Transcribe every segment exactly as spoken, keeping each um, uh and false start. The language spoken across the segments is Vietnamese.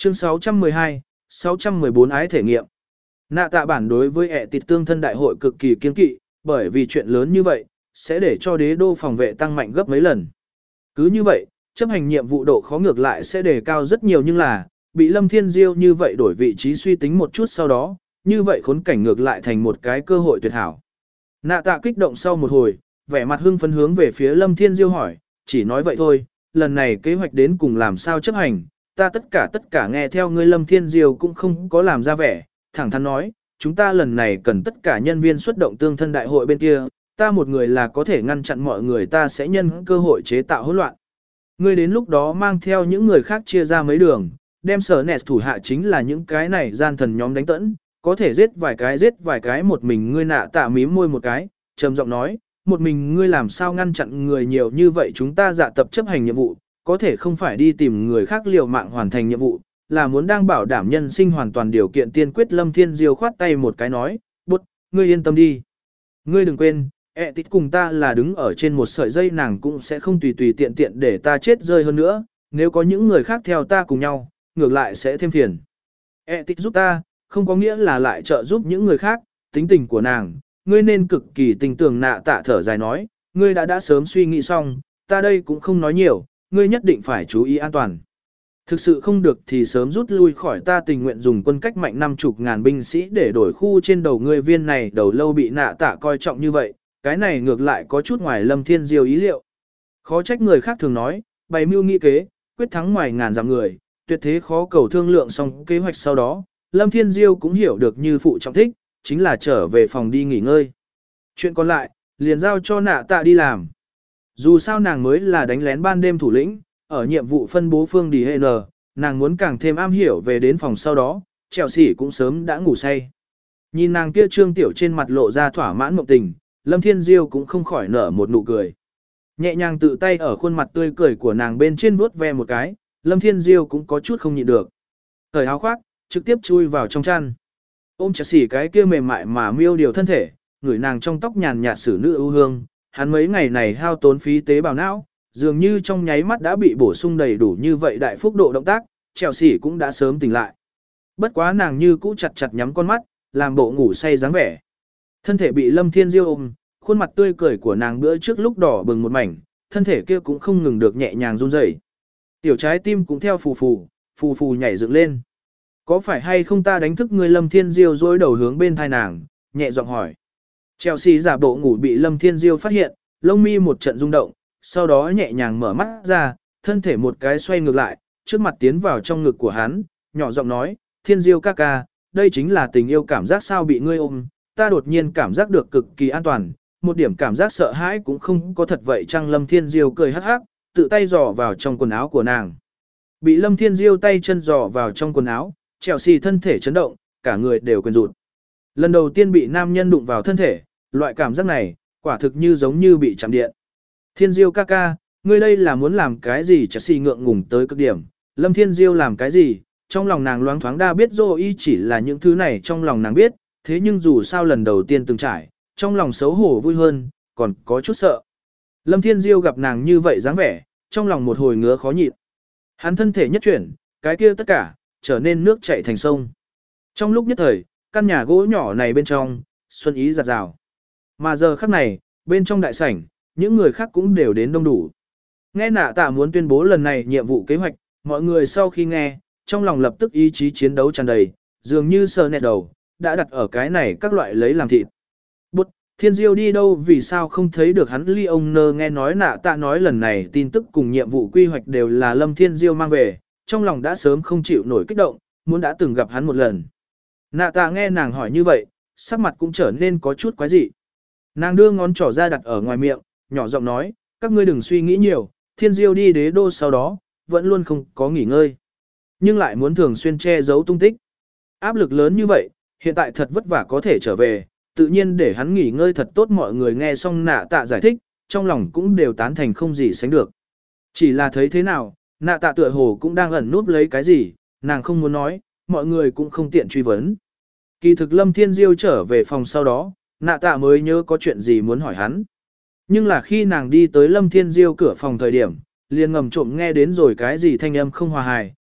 Chương sáu trăm mười hai, sáu trăm mười bốn ái thể nghiệm. Nạ tạ bản đối với ẹ tịt tương thân đại hội cực kỳ kiên kỵ, bởi vì chuyện lớn như vậy, sẽ để cho đế đô phòng vệ tăng mạnh gấp mấy lần. Cứ như vậy, chấp hành nhiệm vụ độ khó ngược lại sẽ đề cao rất nhiều nhưng là, bị Lâm Thiên Diêu như vậy đổi vị trí suy tính một chút sau đó, như vậy khốn cảnh ngược lại thành một cái cơ hội tuyệt hảo. Nạ tạ kích động sau một hồi, vẻ mặt hưng phấn hướng về phía Lâm Thiên Diêu hỏi, chỉ nói vậy thôi, lần này kế hoạch đến cùng làm sao chấp hành, ta tất cả tất cả nghe theo ngươi. Lâm Thiên Diêu cũng không có làm ra vẻ, thẳng thắn nói, chúng ta lần này cần tất cả nhân viên xuất động tương thân đại hội bên kia, ta một người là có thể ngăn chặn mọi người, ta sẽ nhân cơ hội chế tạo hỗn loạn. Ngươi đến lúc đó mang theo những người khác chia ra mấy đường, đem sở nẹt thủ hạ chính là những cái này gian thần nhóm đánh tẫn, có thể giết vài cái giết vài cái một mình ngươi. Nạ tạ mím môi một cái, trầm giọng nói, một mình ngươi làm sao ngăn chặn người nhiều như vậy, chúng ta dạ tập chấp hành nhiệm vụ, có thể không phải đi tìm người khác liều mạng hoàn thành nhiệm vụ, là muốn đang bảo đảm nhân sinh hoàn toàn điều kiện tiên quyết. Lâm Thiên Diêu khoát tay một cái nói, bút, ngươi yên tâm đi. Ngươi đừng quên, ẹ tít cùng ta là đứng ở trên một sợi dây, nàng cũng sẽ không tùy tùy tiện tiện để ta chết rơi hơn nữa, nếu có những người khác theo ta cùng nhau, ngược lại sẽ thêm phiền. ẹ tít giúp ta, không có nghĩa là lại trợ giúp những người khác, tính tình của nàng, ngươi nên cực kỳ tình tưởng. Nạ tạ thở dài nói, ngươi đã đã sớm suy nghĩ xong, ta đây cũng không nói nhiều, ngươi nhất định phải chú ý an toàn. Thực sự không được thì sớm rút lui khỏi, ta tình nguyện dùng quân cách mạnh năm chục ngàn binh sĩ để đổi khu trên đầu ngươi. Viên này đầu lâu bị Nạ tạ coi trọng như vậy, cái này ngược lại có chút ngoài Lâm Thiên Diêu ý liệu. Khó trách người khác thường nói, bày mưu nghị kế, quyết thắng ngoài ngàn dặm người, tuyệt thế khó cầu. Thương lượng xong kế hoạch sau đó, Lâm Thiên Diêu cũng hiểu được như phụ trọng thích, chính là trở về phòng đi nghỉ ngơi. Chuyện còn lại, liền giao cho Nạ tạ đi làm. Dù sao nàng mới là đánh lén ban đêm thủ lĩnh, ở nhiệm vụ phân bố phương đi hệ nờ, nàng muốn càng thêm am hiểu. Về đến phòng sau đó, Trèo Sỉ cũng sớm đã ngủ say. Nhìn nàng kia trương tiểu trên mặt lộ ra thỏa mãn mộng tình, Lâm Thiên Diêu cũng không khỏi nở một nụ cười. Nhẹ nhàng tự tay ở khuôn mặt tươi cười của nàng bên trên vuốt ve một cái, Lâm Thiên Diêu cũng có chút không nhịn được. Thời áo khoác, trực tiếp chui vào trong chăn. Ôm Trèo Sỉ cái kia mềm mại mà miêu điều thân thể, ngửi nàng trong tóc nhàn nhạt xử nữ ưu hương, hắn mấy ngày này hao tốn phí tế bào não, dường như trong nháy mắt đã bị bổ sung đầy đủ như vậy đại phúc độ động tác, Trèo Sỉ cũng đã sớm tỉnh lại. Bất quá nàng như cũ chặt chặt nhắm con mắt, làm bộ ngủ say dáng vẻ. Thân thể bị Lâm Thiên Diêu ôm, khuôn mặt tươi cười của nàng bữa trước lúc đỏ bừng một mảnh, thân thể kia cũng không ngừng được nhẹ nhàng run rẩy. Tiểu trái tim cũng theo phù phù, phù phù nhảy dựng lên. Có phải hay không ta đánh thức ngươi? Lâm Thiên Diêu dối đầu hướng bên thai nàng, nhẹ giọng hỏi. Trèo Sỉ giả bộ ngủ bị Lâm Thiên Diêu phát hiện, lông mi một trận rung động, sau đó nhẹ nhàng mở mắt ra, thân thể một cái xoay ngược lại, trước mặt tiến vào trong ngực của hắn, nhỏ giọng nói, Thiên Diêu ca ca, đây chính là tình yêu cảm giác sao? Bị ngươi ôm, ta đột nhiên cảm giác được cực kỳ an toàn, một điểm cảm giác sợ hãi cũng không có. Thật vậy chăng? Lâm Thiên Diêu cười hắc hắc, tự tay dò vào trong quần áo của nàng. Bị Lâm Thiên Diêu tay chân dò vào trong quần áo, Trèo Sỉ thân thể chấn động, cả người đều quên rụt. Lần đầu tiên bị nam nhân đụng vào thân thể, loại cảm giác này, quả thực như giống như bị chạm điện. Thiên Diêu ca ca, ngươi đây là muốn làm cái gì? Trèo Sỉ ngượng ngùng tới cực điểm. Lâm Thiên Diêu làm cái gì? Trong lòng nàng loáng thoáng đa biết rồi, y chỉ là những thứ này trong lòng nàng biết, thế nhưng dù sao lần đầu tiên từng trải, trong lòng xấu hổ vui hơn, còn có chút sợ. Lâm Thiên Diêu gặp nàng như vậy dáng vẻ, trong lòng một hồi ngứa khó nhịn. Hắn thân thể nhất chuyển, cái kia tất cả, trở nên nước chảy thành sông. Trong lúc nhất thời, căn nhà gỗ nhỏ này bên trong, xuân ý giạt rào. Mà giờ khắc này, bên trong đại sảnh, những người khác cũng đều đến đông đủ. Nghe Nạ tạ muốn tuyên bố lần này nhiệm vụ kế hoạch, mọi người sau khi nghe, trong lòng lập tức ý chí chiến đấu tràn đầy, dường như sờ nẹt đầu, đã đặt ở cái này các loại lấy làm thịt. Bút, Thiên Diêu đi đâu? Vì sao không thấy được hắn? Ly ông nơ nghe nói Nạ tạ nói lần này tin tức cùng nhiệm vụ quy hoạch đều là Lâm Thiên Diêu mang về, trong lòng đã sớm không chịu nổi kích động, muốn đã từng gặp hắn một lần. Nạ tạ nghe nàng hỏi như vậy, sắc mặt cũng trở nên có chút quái dị. Nàng đưa ngón trỏ ra đặt ở ngoài miệng, nhỏ giọng nói, các ngươi đừng suy nghĩ nhiều, Thiên Diêu đi đế đô sau đó, vẫn luôn không có nghỉ ngơi. Nhưng lại muốn thường xuyên che giấu tung tích. Áp lực lớn như vậy, hiện tại thật vất vả có thể trở về, tự nhiên để hắn nghỉ ngơi thật tốt. Mọi người nghe xong Nạ tạ giải thích, trong lòng cũng đều tán thành không gì sánh được. Chỉ là thấy thế nào, Nạ tạ tựa hồ cũng đang ẩn núp lấy cái gì, nàng không muốn nói, mọi người cũng không tiện truy vấn. Kỳ thực Lâm Thiên Diêu trở về phòng sau đó, Nạ tạ mới nhớ có chuyện gì muốn hỏi hắn. Nhưng là khi nàng đi tới Lâm Thiên Diêu cửa phòng thời điểm, liền ngầm trộm nghe đến rồi cái gì thanh âm không hòa hài,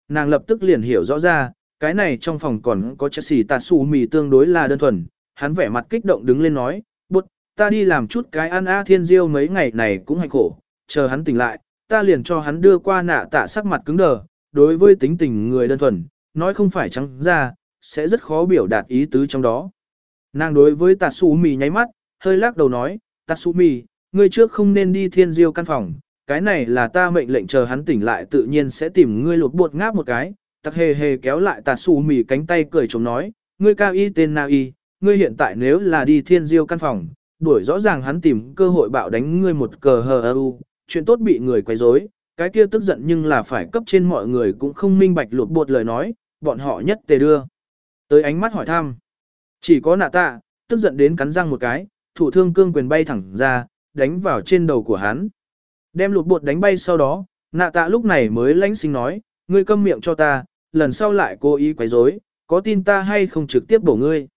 nàng lập tức liền hiểu rõ ra, cái này trong phòng còn có Chelsea tạt xù mì tương đối là đơn thuần, hắn vẻ mặt kích động đứng lên nói, bút, ta đi làm chút cái ăn a thiên diêu mấy ngày này cũng hành khổ, chờ hắn tỉnh lại, ta liền cho hắn đưa qua nạ tạ sắc mặt cứng đờ, đối với tính tình người đơn thuần, nói không phải trắng ra, sẽ rất khó biểu đạt ý tứ trong đó. Nàng đối với tạt xù mì nháy mắt, hơi lắc đầu nói, tạt xù mì, ngươi trước không nên đi thiên diêu căn phòng, cái này là ta mệnh lệnh chờ hắn tỉnh lại tự nhiên sẽ tìm ngươi lột bột ngáp một cái, tặc hề hề kéo lại tạt xù mì cánh tay cười chống nói, ngươi cao y tên na y, ngươi hiện tại nếu là đi thiên diêu căn phòng, đuổi rõ ràng hắn tìm cơ hội bạo đánh ngươi một cờ hờ ơ u, chuyện tốt bị người quấy rối, cái kia tức giận nhưng là phải cấp trên mọi người cũng không minh bạch lột bột lời nói, bọn họ nhất tề đưa. Tới ánh mắt hỏi thăm, chỉ có nạ tạ, tức giận đến cắn răng một cái, thủ thương cương quyền bay thẳng ra, đánh vào trên đầu của hắn. Đem lột bột đánh bay sau đó, nạ tạ lúc này mới lãnh sinh nói, ngươi câm miệng cho ta, lần sau lại cố ý quấy rối, có tin ta hay không trực tiếp bổ ngươi.